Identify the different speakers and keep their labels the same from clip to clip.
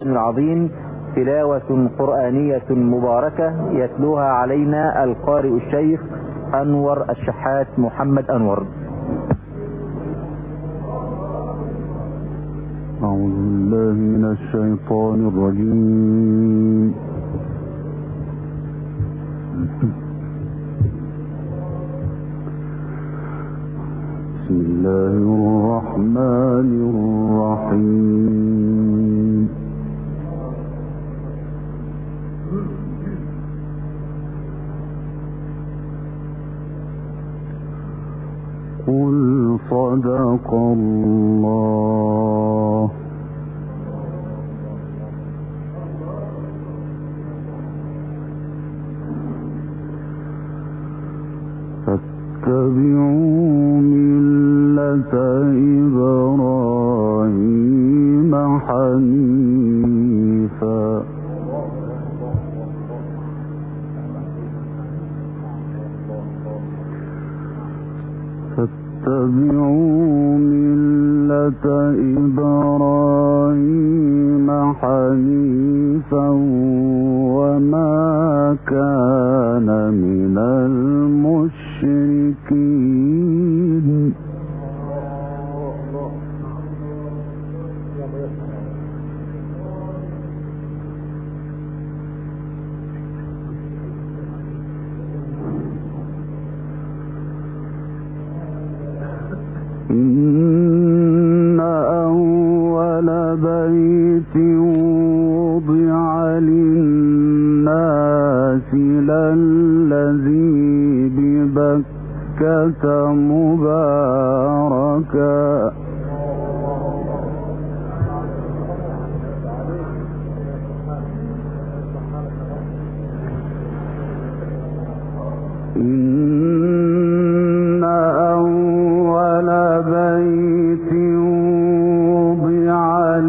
Speaker 1: العظيم تلاوة قرآنية مباركة يتلوها علينا القارئ الشيخ أنور الشحات محمد أنور.
Speaker 2: أعوذ بالله من الشيطان الرجيم. بسم الله الرحمن الرحيم. قل صدق الله. فاتبعوا ملة إبراهيم حنيفا فاتبعوا ملة إبراهيم حنيفا وما كان من المشركين. إن أول بيت وضع للناس للذي ببكة مباركا بيت وضع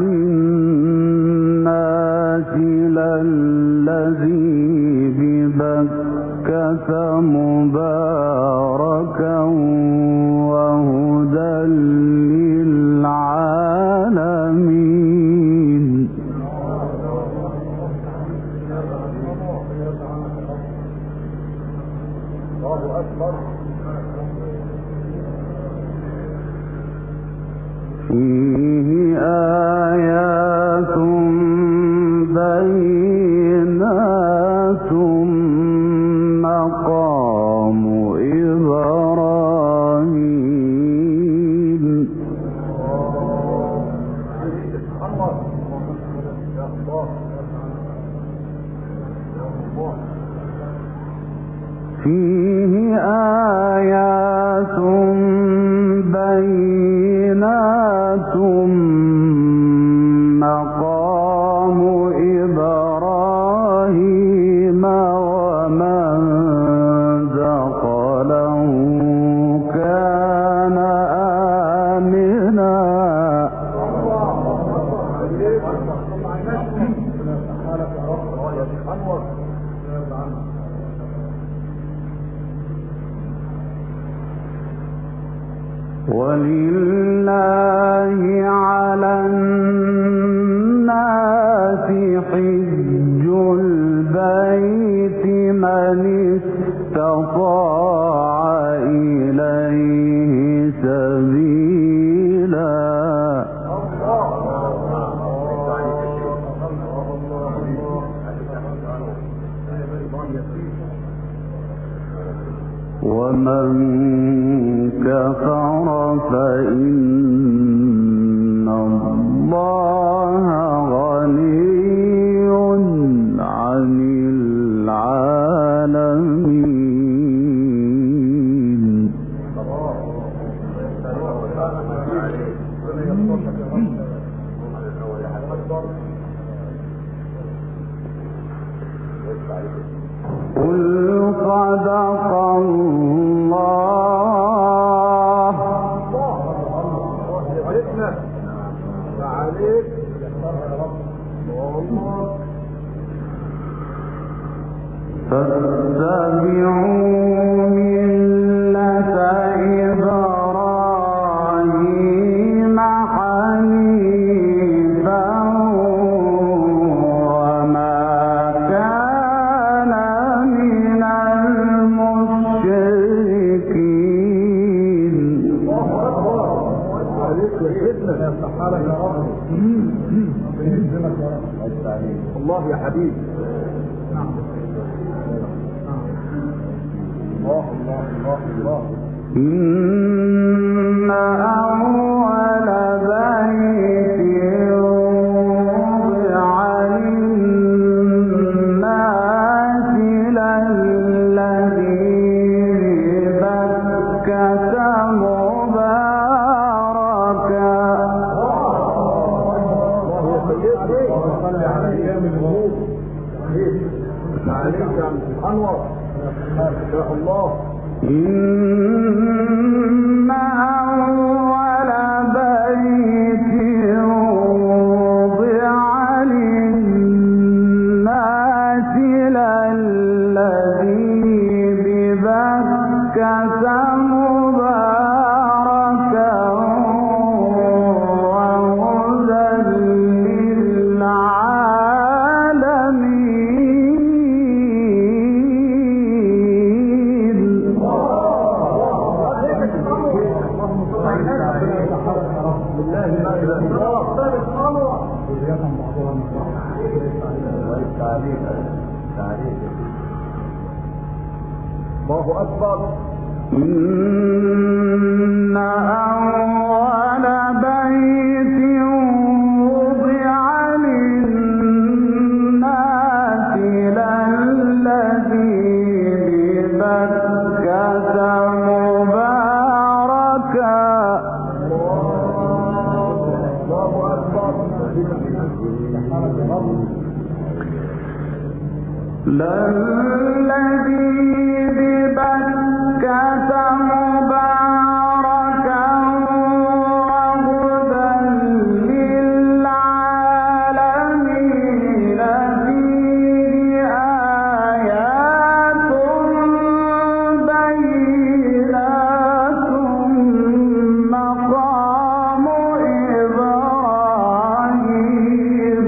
Speaker 2: للناس للذي ببكة مباركا وهدى للعالمين. الله أكبر. فيه آيات بينات مقام إبراهيم. فيه آيات بينات مقام إبراهيم ومن دخله كان آمنا. ولله على الناس حج البيت من استطاع إليه سبيلا. ومن كفر فإن الله غني عن العالمين. قل صدق الله. فاتبعوا ملة إبراهيم حنيفا
Speaker 3: الله يا حبيبي. الله الله الله الله.
Speaker 2: إن أول بيت وضع للناس للذي ببكة مباركا.
Speaker 3: عليك يا أنور ما شاء الله.
Speaker 2: إن أول بيت وضع للناس للذي ببكة مباركا وهدى
Speaker 3: الله أكبر.
Speaker 2: إن أول بيت وضع للناس للذي ببكة مباركا.
Speaker 3: الله أكبر.
Speaker 2: للذي ببكة مباركا وهدى للعالمين فيه آيات بينات مقام إبراهيم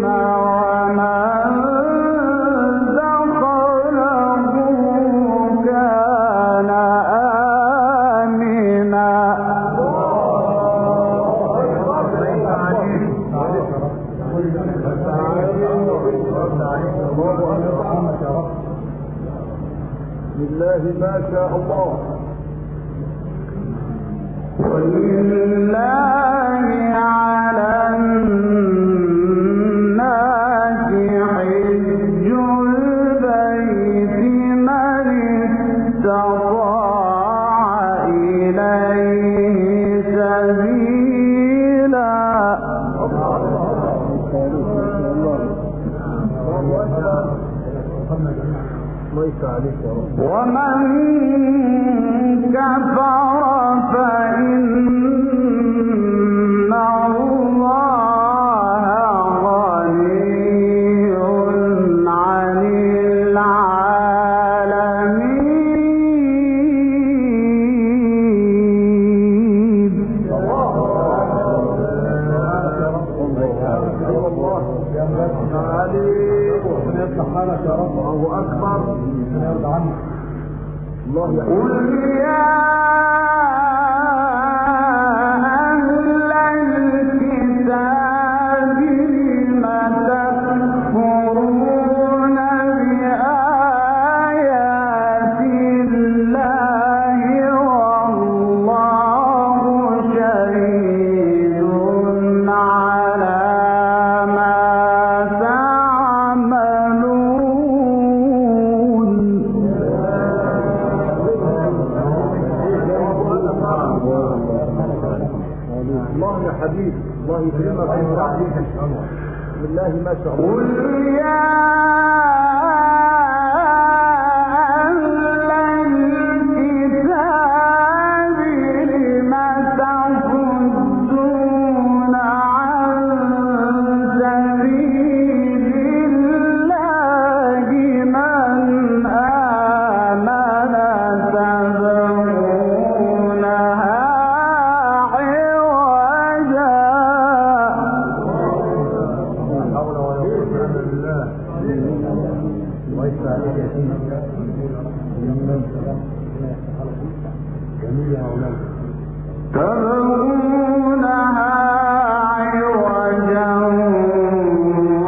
Speaker 3: لله ما شاء الله.
Speaker 2: ولله على الناس حج البيت من استطاع إليه سبيلا. ومن كفر فإن الله غني عن العالمين.
Speaker 3: الله أكبر.
Speaker 2: قل يا أهل الكتاب لم تكفرون بآيات الله والله شهيد على ما تعملون.
Speaker 3: الله يا حبيبي. الله يكرمك ويرحمك. بالله ما شاء الله.
Speaker 2: قل يا أهل الكتاب لم تصدون عن سبيل الله من آمن تبغونها عوجا. تبغونها عوجا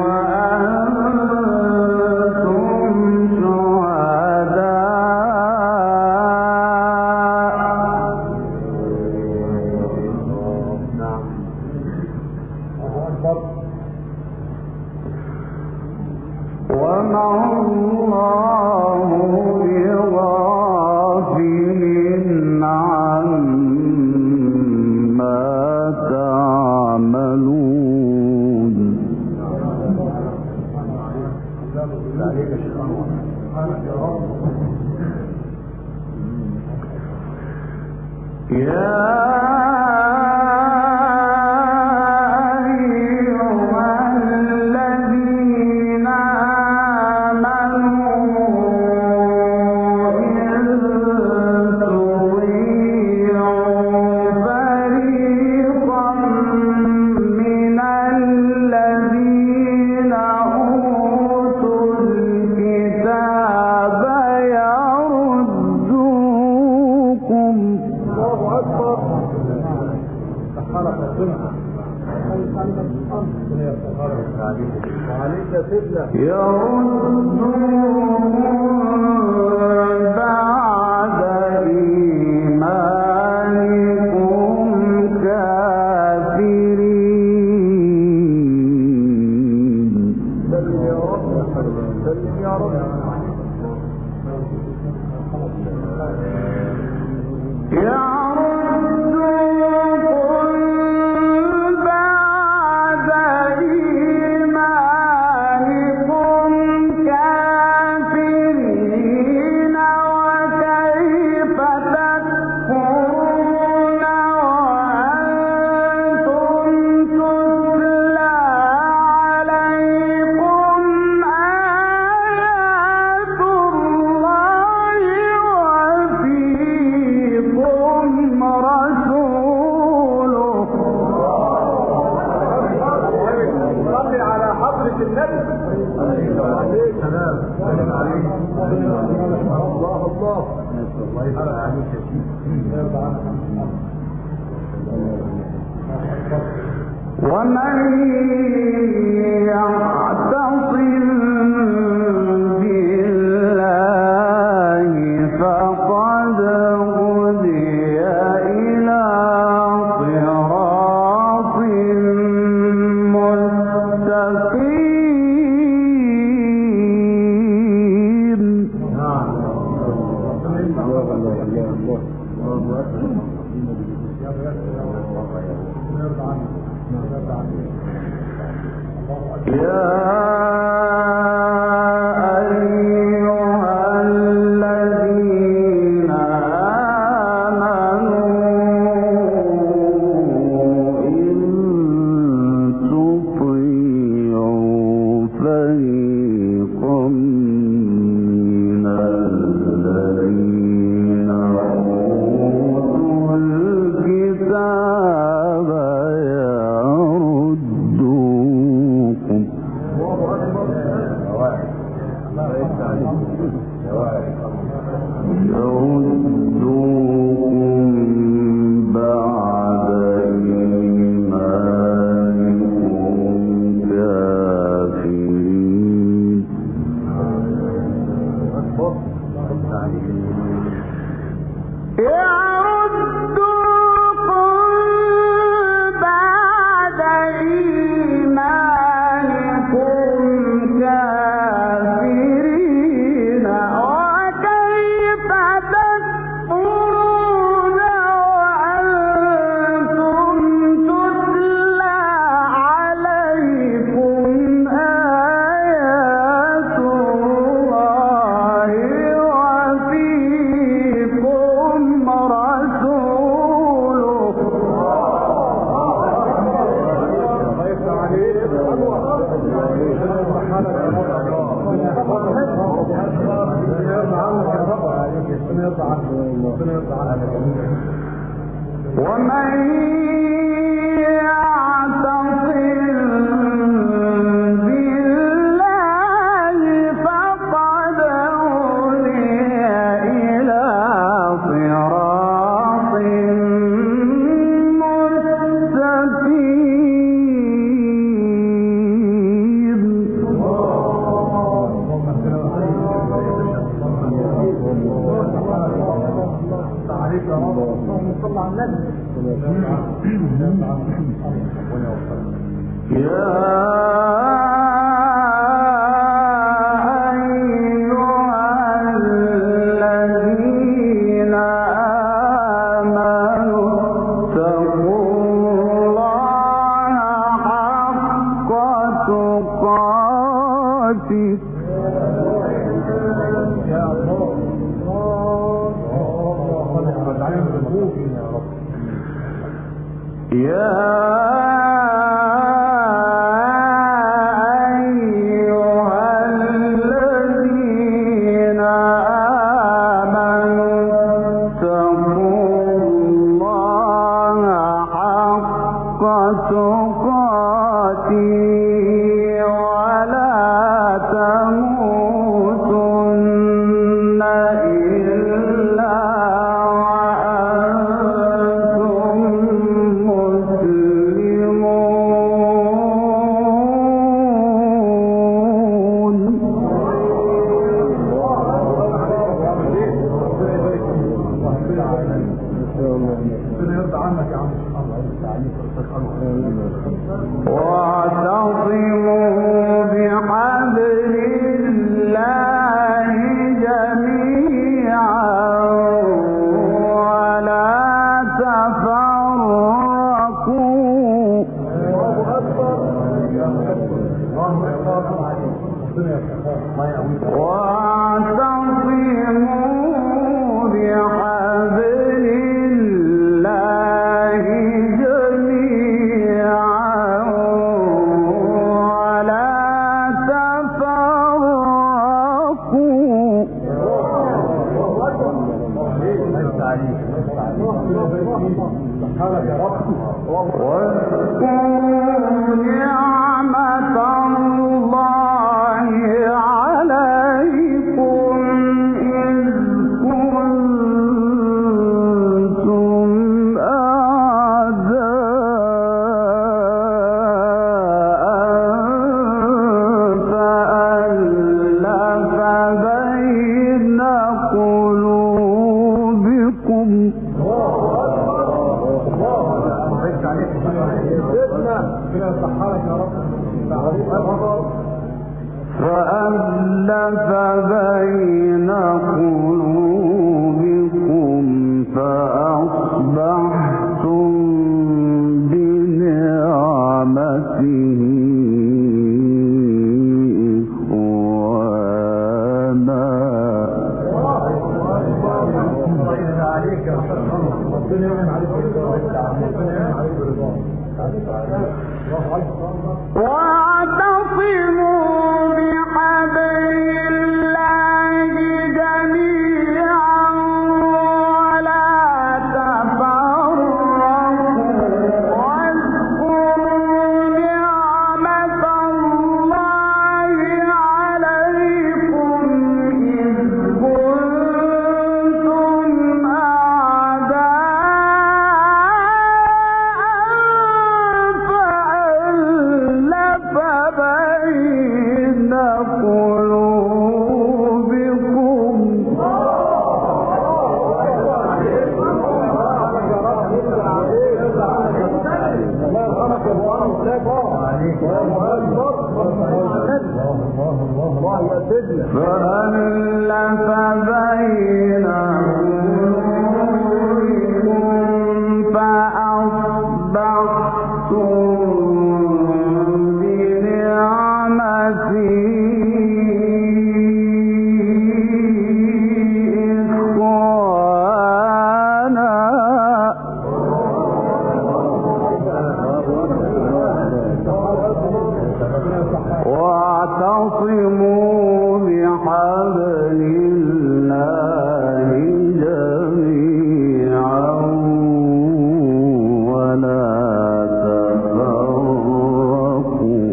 Speaker 2: يا رحمته فألف بين قلوبكم فأصبحتم بنعمته إخوانا. واعتصموا بحبل الله جميعا ولا تفرقوا واذكروا نعمة الله عليكم إذ كنتم فألف بين قلوبكم فأصبحتم بنعمته إخوانا. واعتصموا بحبل الله جميعا ولا تفرقوا.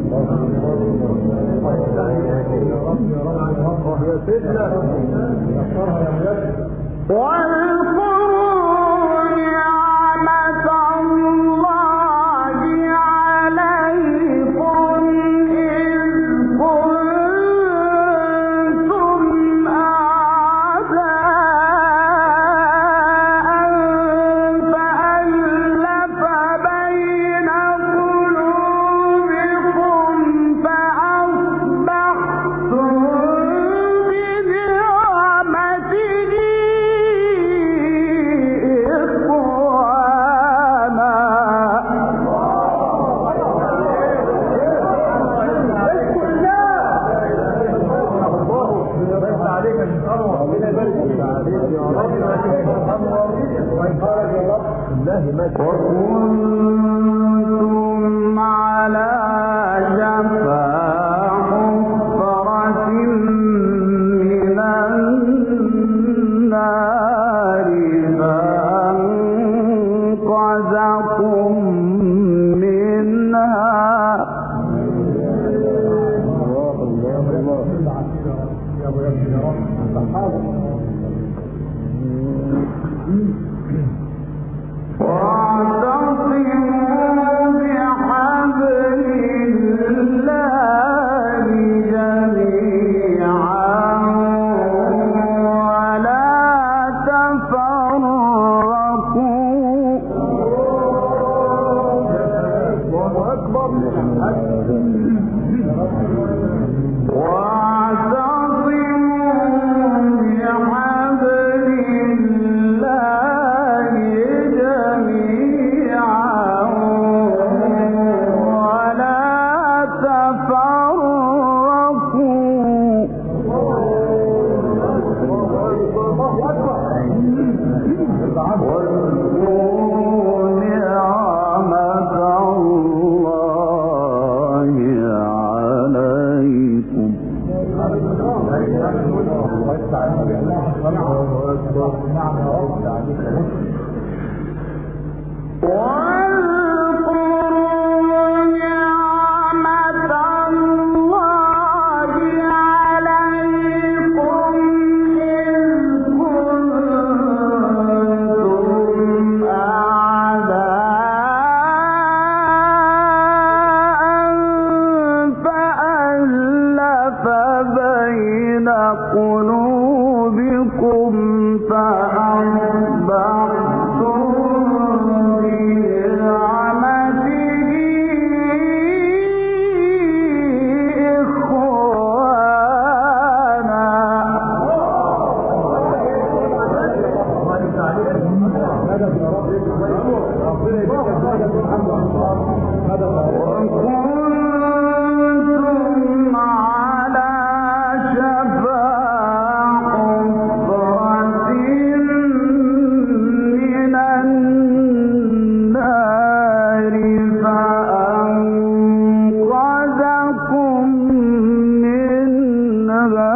Speaker 2: واذكروا نعمة الله عليكم إذ كنتم أعداء فألف بين قلوبكم فأصبحتم بنعمته
Speaker 3: بالله ما
Speaker 2: وكنتم على شفا حفرة من النار فأنقذكم منها واعتصموا بحبل الله جميعا ولا تفرقوا قلوبكم فأصبحتم بنعمته إخوانا وكنتم على شفا حفرة من النار فأنقذكم منها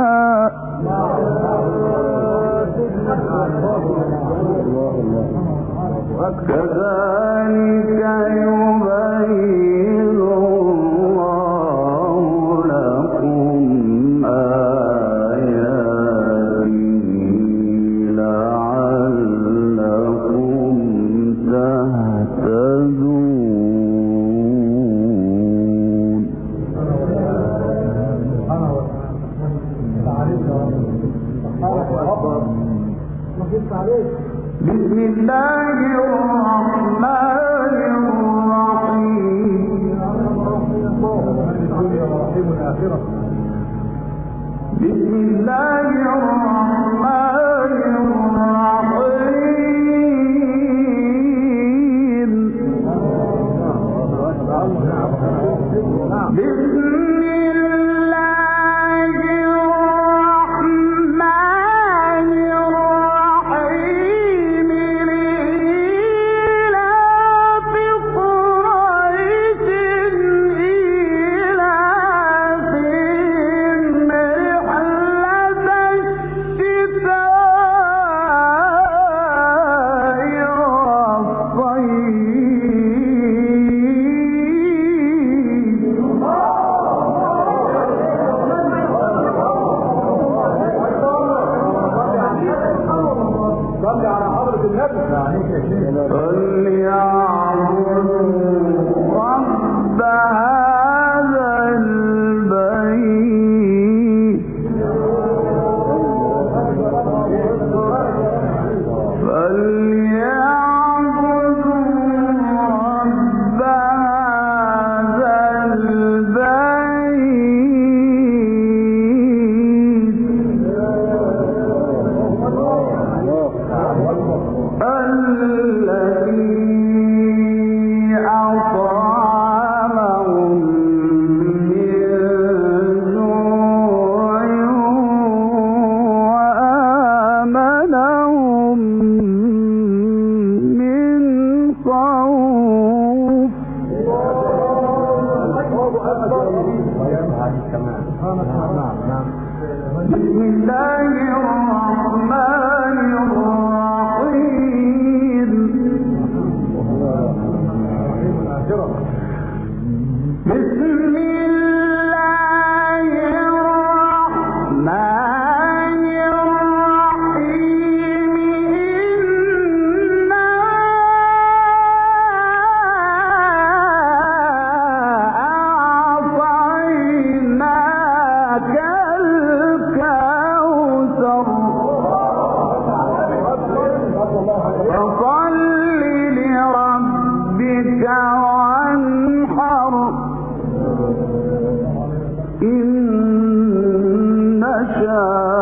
Speaker 2: كذلك يبين الله لكم آياته لعلكم تهتدون. بسم الله الرحمن الرحيم. بسم الله الرحمن الرحيم. بسم الله الرحمن الرحيم. لإيلاف قريش إيلافهم رحلة الشتاء والصيف بسم الله الرحمن الرحيم بسم الله الرحمن الرحيم إنا أعطيناك الكوثر فصل لربك وانحر إن شاء